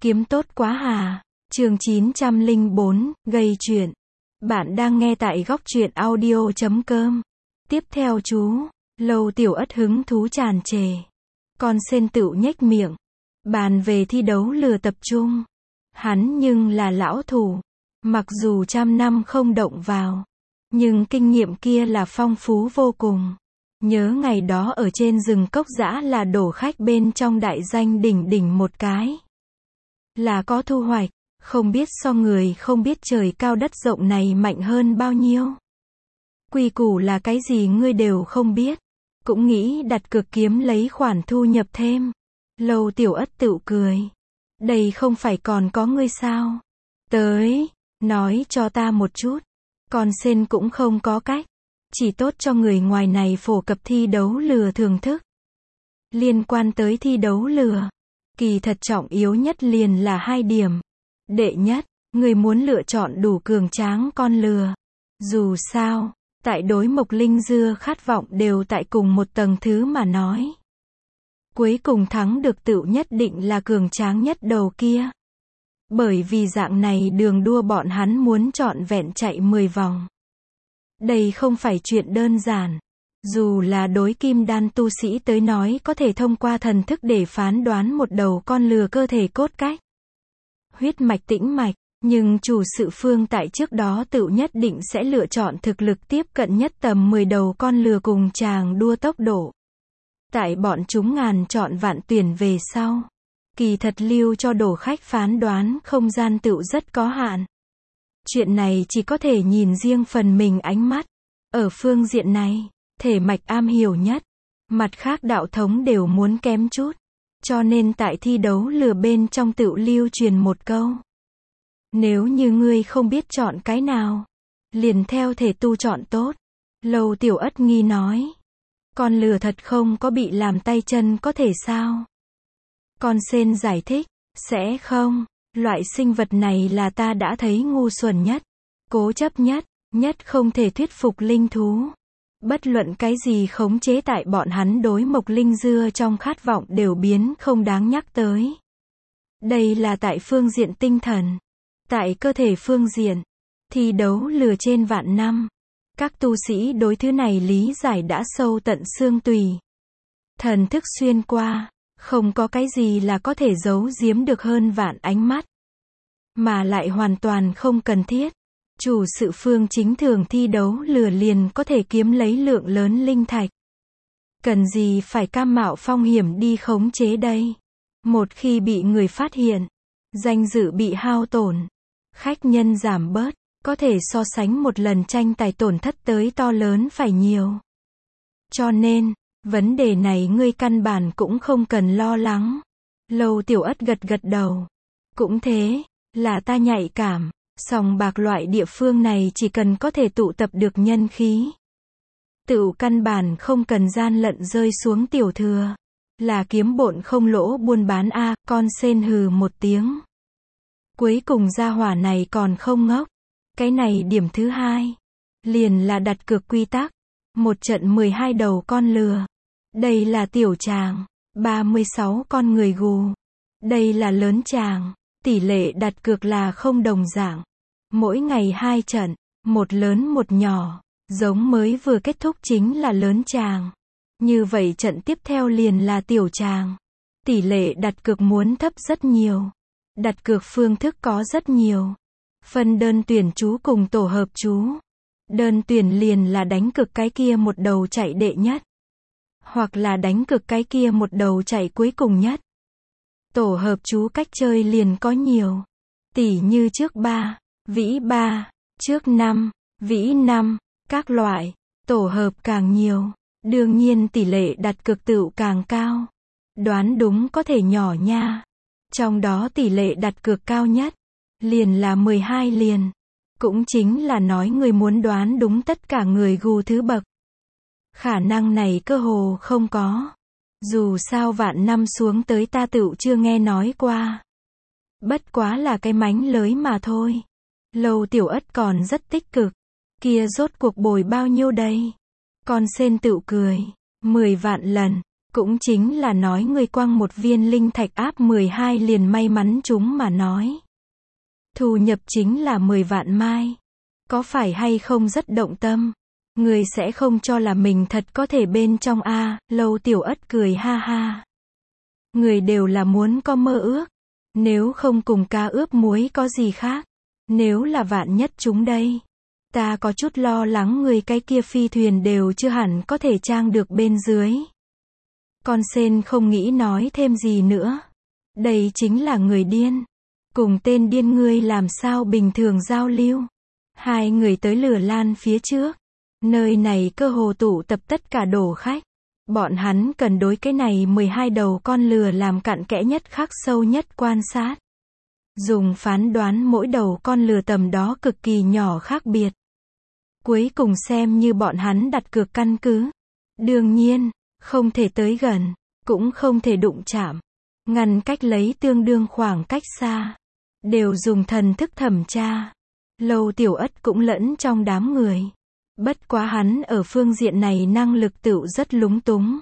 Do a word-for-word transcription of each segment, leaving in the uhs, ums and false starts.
Kiếm tốt quá hà. Chương chín trăm lẻ bốn, gây chuyện. Bạn đang nghe tại góc truyện audio chấm com. Tiếp theo chú, Lâu Tiểu Ất hứng thú tràn trề. Con sên tựu nhếch miệng. Bàn về thi đấu lừa tập trung. Hắn nhưng là lão thủ. Mặc dù trăm năm không động vào. Nhưng kinh nghiệm kia là phong phú vô cùng. Nhớ ngày đó ở trên rừng cốc dã là đổ khách bên trong đại danh đỉnh đỉnh một cái. Là có thu hoạch, không biết so người không biết trời cao đất rộng này mạnh hơn bao nhiêu. Quy củ là cái gì ngươi đều không biết. Cũng nghĩ đặt cược kiếm lấy khoản thu nhập thêm. Lâu Tiểu Ất tựu cười. Đây không phải còn có ngươi sao? Tới, nói cho ta một chút. Con sên cũng không có cách. Chỉ tốt cho người ngoài này phổ cập thi đấu lừa thưởng thức. Liên quan tới thi đấu lừa, kỳ thật trọng yếu nhất liền là hai điểm. Đệ nhất, người muốn lựa chọn đủ cường tráng con lừa. Dù sao, tại đối mộc linh dưa khát vọng đều tại cùng một tầng thứ mà nói. Cuối cùng thắng được tựu nhất định là cường tráng nhất đầu kia. Bởi vì dạng này đường đua bọn hắn muốn trọn vẹn chạy mười vòng. Đây không phải chuyện đơn giản. Dù là đối kim đan tu sĩ tới nói có thể thông qua thần thức để phán đoán một đầu con lừa cơ thể cốt cách. Huyết mạch tĩnh mạch, nhưng chủ sự phương tại trước đó tựu nhất định sẽ lựa chọn thực lực tiếp cận nhất tầm mười đầu con lừa cùng chàng đua tốc độ. Tại bọn chúng ngàn chọn vạn tuyển về sau. Kỳ thật lưu cho đổ khách phán đoán không gian tựu rất có hạn. Chuyện này chỉ có thể nhìn riêng phần mình ánh mắt. Ở phương diện này, thể mạch am hiểu nhất. Mặt khác đạo thống đều muốn kém chút. Cho nên tại thi đấu lừa bên trong tựu lưu truyền một câu. Nếu như ngươi không biết chọn cái nào, liền theo thể tu chọn tốt. Lâu Tiểu Ất nghi nói. Con lừa thật không có bị làm tay chân có thể sao? Con sên giải thích. Sẽ không. Loại sinh vật này là ta đã thấy ngu xuẩn nhất, cố chấp nhất, nhất không thể thuyết phục linh thú. Bất luận cái gì khống chế tại bọn hắn đối mộc linh dưa trong khát vọng đều biến không đáng nhắc tới. Đây là tại phương diện tinh thần. Tại cơ thể phương diện, thi đấu lừa trên vạn năm. Các tu sĩ đối thứ này lý giải đã sâu tận xương tùy. Thần thức xuyên qua. Không có cái gì là có thể giấu giếm được hơn vạn ánh mắt. Mà lại hoàn toàn không cần thiết. Chủ sự phương chính thường thi đấu lừa liền có thể kiếm lấy lượng lớn linh thạch. Cần gì phải cam mạo phong hiểm đi khống chế đây. Một khi bị người phát hiện, danh dự bị hao tổn, khách nhân giảm bớt, có thể so sánh một lần tranh tài tổn thất tới to lớn phải nhiều. Cho nên, vấn đề này ngươi căn bản cũng không cần lo lắng. Lâu Tiểu Ất gật gật đầu. Cũng thế, là ta nhạy cảm, sòng bạc loại địa phương này chỉ cần có thể tụ tập được nhân khí. Tựu căn bản không cần gian lận rơi xuống tiểu thừa. Là kiếm bộn không lỗ buôn bán a. À, con sên hừ một tiếng. Cuối cùng gia hỏa này còn không ngốc. Cái này điểm thứ hai. Liền là đặt cược quy tắc. Một trận mười hai đầu con lừa. Đây là tiểu tràng, ba mươi sáu con người gù. Đây là lớn tràng, tỷ lệ đặt cược là không đồng dạng. Mỗi ngày hai trận, một lớn một nhỏ, giống mới vừa kết thúc chính là lớn tràng. Như vậy trận tiếp theo liền là tiểu tràng. Tỷ lệ đặt cược muốn thấp rất nhiều. Đặt cược phương thức có rất nhiều. Phân đơn tuyển chú cùng tổ hợp chú. Đơn tuyển liền là đánh cược cái kia một đầu chạy đệ nhất. Hoặc là đánh cược cái kia một đầu chạy cuối cùng nhất. Tổ hợp chú cách chơi liền có nhiều. Tỉ như trước ba, vĩ ba, trước năm, vĩ năm, các loại. Tổ hợp càng nhiều, đương nhiên tỷ lệ đặt cược tựu càng cao. Đoán đúng có thể nhỏ nha. Trong đó tỷ lệ đặt cược cao nhất, liền là mười hai liền. Cũng chính là nói người muốn đoán đúng tất cả người gù thứ bậc. Khả năng này cơ hồ không có. Dù sao vạn năm xuống tới ta tựu chưa nghe nói qua. Bất quá là cái mánh lới mà thôi. Lâu Tiểu Ất còn rất tích cực. Kia rốt cuộc bồi bao nhiêu đây? Con sên tựu cười. Mười vạn lần. Cũng chính là nói người quăng một viên linh thạch áp mười hai liền may mắn chúng mà nói. Thu nhập chính là mười vạn mai. Có phải hay không rất động tâm? Người sẽ không cho là mình thật có thể bên trong a, Lâu Tiểu Ất cười ha ha. Người đều là muốn có mơ ước. Nếu không cùng cá ướp muối có gì khác. Nếu là vạn nhất chúng đây. Ta có chút lo lắng người cái kia phi thuyền đều chưa hẳn có thể trang được bên dưới. Con sên không nghĩ nói thêm gì nữa. Đây chính là người điên. Cùng tên điên ngươi làm sao bình thường giao lưu. Hai người tới lửa lan phía trước. Nơi này cơ hồ tụ tập tất cả đồ khách. Bọn hắn cần đối cái này mười hai đầu con lừa làm cặn kẽ nhất khắc sâu nhất quan sát. Dùng phán đoán mỗi đầu con lừa tầm đó cực kỳ nhỏ khác biệt. Cuối cùng xem như bọn hắn đặt cược căn cứ. Đương nhiên, không thể tới gần, cũng không thể đụng chạm. Ngăn cách lấy tương đương khoảng cách xa. Đều dùng thần thức thẩm tra. Lâu Tiểu Ất cũng lẫn trong đám người. Bất quá hắn ở phương diện này năng lực tựu rất lúng túng.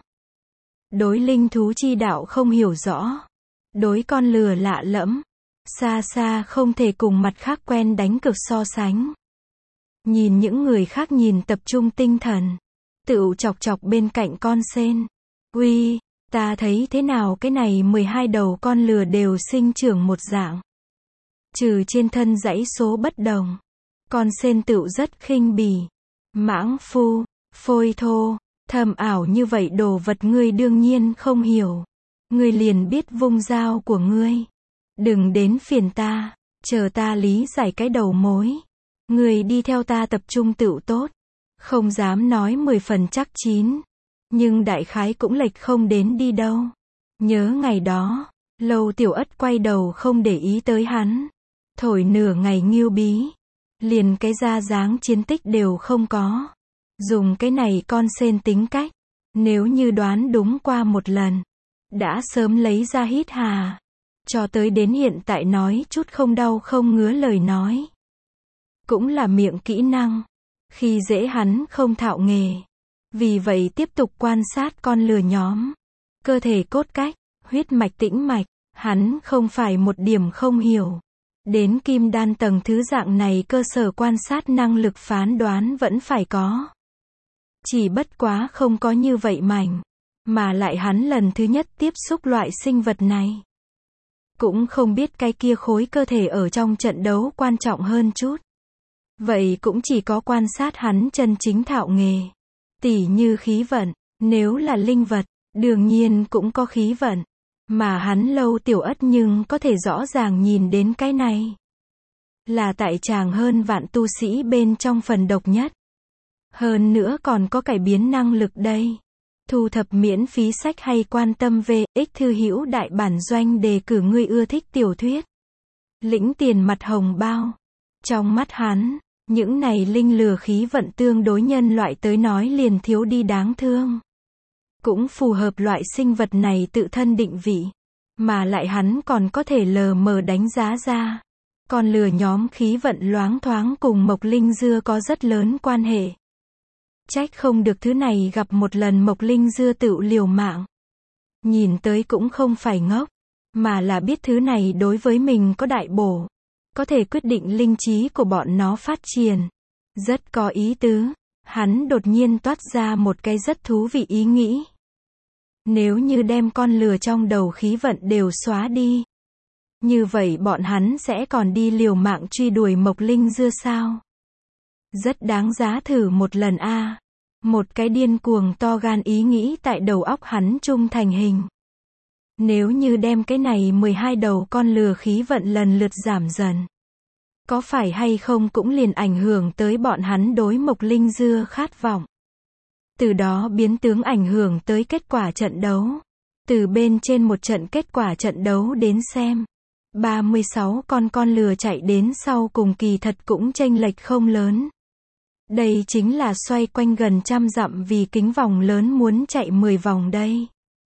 Đối linh thú chi đạo không hiểu rõ. Đối con lừa lạ lẫm. Xa xa không thể cùng mặt khác quen đánh cực so sánh. Nhìn những người khác nhìn tập trung tinh thần. Tựu chọc chọc bên cạnh con sên. Uy, ta thấy thế nào cái này mười hai đầu con lừa đều sinh trưởng một dạng. Trừ trên thân dãy số bất đồng. Con sên tựu rất khinh bỉ. Mãng phu, phôi thô, thầm ảo như vậy đồ vật ngươi đương nhiên không hiểu. Ngươi liền biết vung dao của ngươi. Đừng đến phiền ta, chờ ta lý giải cái đầu mối. Ngươi đi theo ta tập trung tựu tốt. Không dám nói mười phần chắc chín. Nhưng đại khái cũng lệch không đến đi đâu. Nhớ ngày đó, Lâu Tiểu Ất quay đầu không để ý tới hắn. Thổi nửa ngày nghiêu bí. Liền cái ra dáng chiến tích đều không có. Dùng cái này con sên tính cách. Nếu như đoán đúng qua một lần. Đã sớm lấy ra hít hà. Cho tới đến hiện tại nói chút không đau không ngứa lời nói. Cũng là miệng kỹ năng. Khi dễ hắn không thạo nghề. Vì vậy tiếp tục quan sát con lừa nhóm. Cơ thể cốt cách, huyết mạch tĩnh mạch. Hắn không phải một điểm không hiểu. Đến kim đan tầng thứ dạng này cơ sở quan sát năng lực phán đoán vẫn phải có. Chỉ bất quá không có như vậy mảnh. Mà lại hắn lần thứ nhất tiếp xúc loại sinh vật này. Cũng không biết cái kia khối cơ thể ở trong trận đấu quan trọng hơn chút. Vậy cũng chỉ có quan sát hắn chân chính thạo nghề. Tỉ như khí vận, nếu là linh vật, đương nhiên cũng có khí vận. Mà hắn Lâu Tiểu Ất nhưng có thể rõ ràng nhìn đến cái này. Là tại chàng hơn vạn tu sĩ bên trong phần độc nhất. Hơn nữa còn có cải biến năng lực đây. Thu thập miễn phí sách hay quan tâm về ích thư hữu đại bản doanh đề cử người ưa thích tiểu thuyết. Lĩnh tiền mặt hồng bao. Trong mắt hắn, những này linh lừa khí vận tương đối nhân loại tới nói liền thiếu đi đáng thương. Cũng phù hợp loại sinh vật này tự thân định vị. Mà lại hắn còn có thể lờ mờ đánh giá ra. Còn lừa nhóm khí vận loáng thoáng cùng Mộc Linh Dưa có rất lớn quan hệ. Trách không được thứ này gặp một lần Mộc Linh Dưa tựu liều mạng. Nhìn tới cũng không phải ngốc. Mà là biết thứ này đối với mình có đại bổ. Có thể quyết định linh trí của bọn nó phát triển. Rất có ý tứ. Hắn đột nhiên toát ra một cái rất thú vị ý nghĩ. Nếu như đem con lừa trong đầu khí vận đều xóa đi. Như vậy bọn hắn sẽ còn đi liều mạng truy đuổi Mộc Linh Dưa sao? Rất đáng giá thử một lần a. À. Một cái điên cuồng to gan ý nghĩ tại đầu óc hắn trung thành hình. Nếu như đem cái này mười hai đầu con lừa khí vận lần lượt giảm dần. Có phải hay không cũng liền ảnh hưởng tới bọn hắn đối Mộc Linh Dưa khát vọng. Từ đó biến tướng ảnh hưởng tới kết quả trận đấu. Từ bên trên một trận kết quả trận đấu đến xem. ba mươi sáu con con lừa chạy đến sau cùng kỳ thật cũng chênh lệch không lớn. Đây chính là xoay quanh gần trăm dặm vì kính vòng lớn muốn chạy mười vòng đây.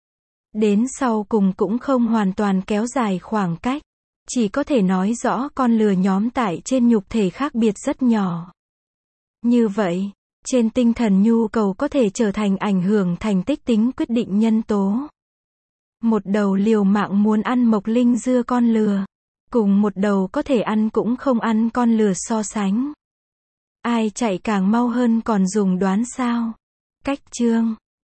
Đến sau cùng cũng không hoàn toàn kéo dài khoảng cách. Chỉ có thể nói rõ con lừa nhóm tải trên nhục thể khác biệt rất nhỏ. Như vậy, Trên tinh thần nhu cầu có thể trở thành ảnh hưởng thành tích tính quyết định nhân tố. Một đầu liều mạng muốn ăn mộc linh dưa con lừa. Cùng một đầu có thể ăn cũng không ăn con lừa so sánh. Ai chạy càng mau hơn còn dùng đoán sao? Cách chương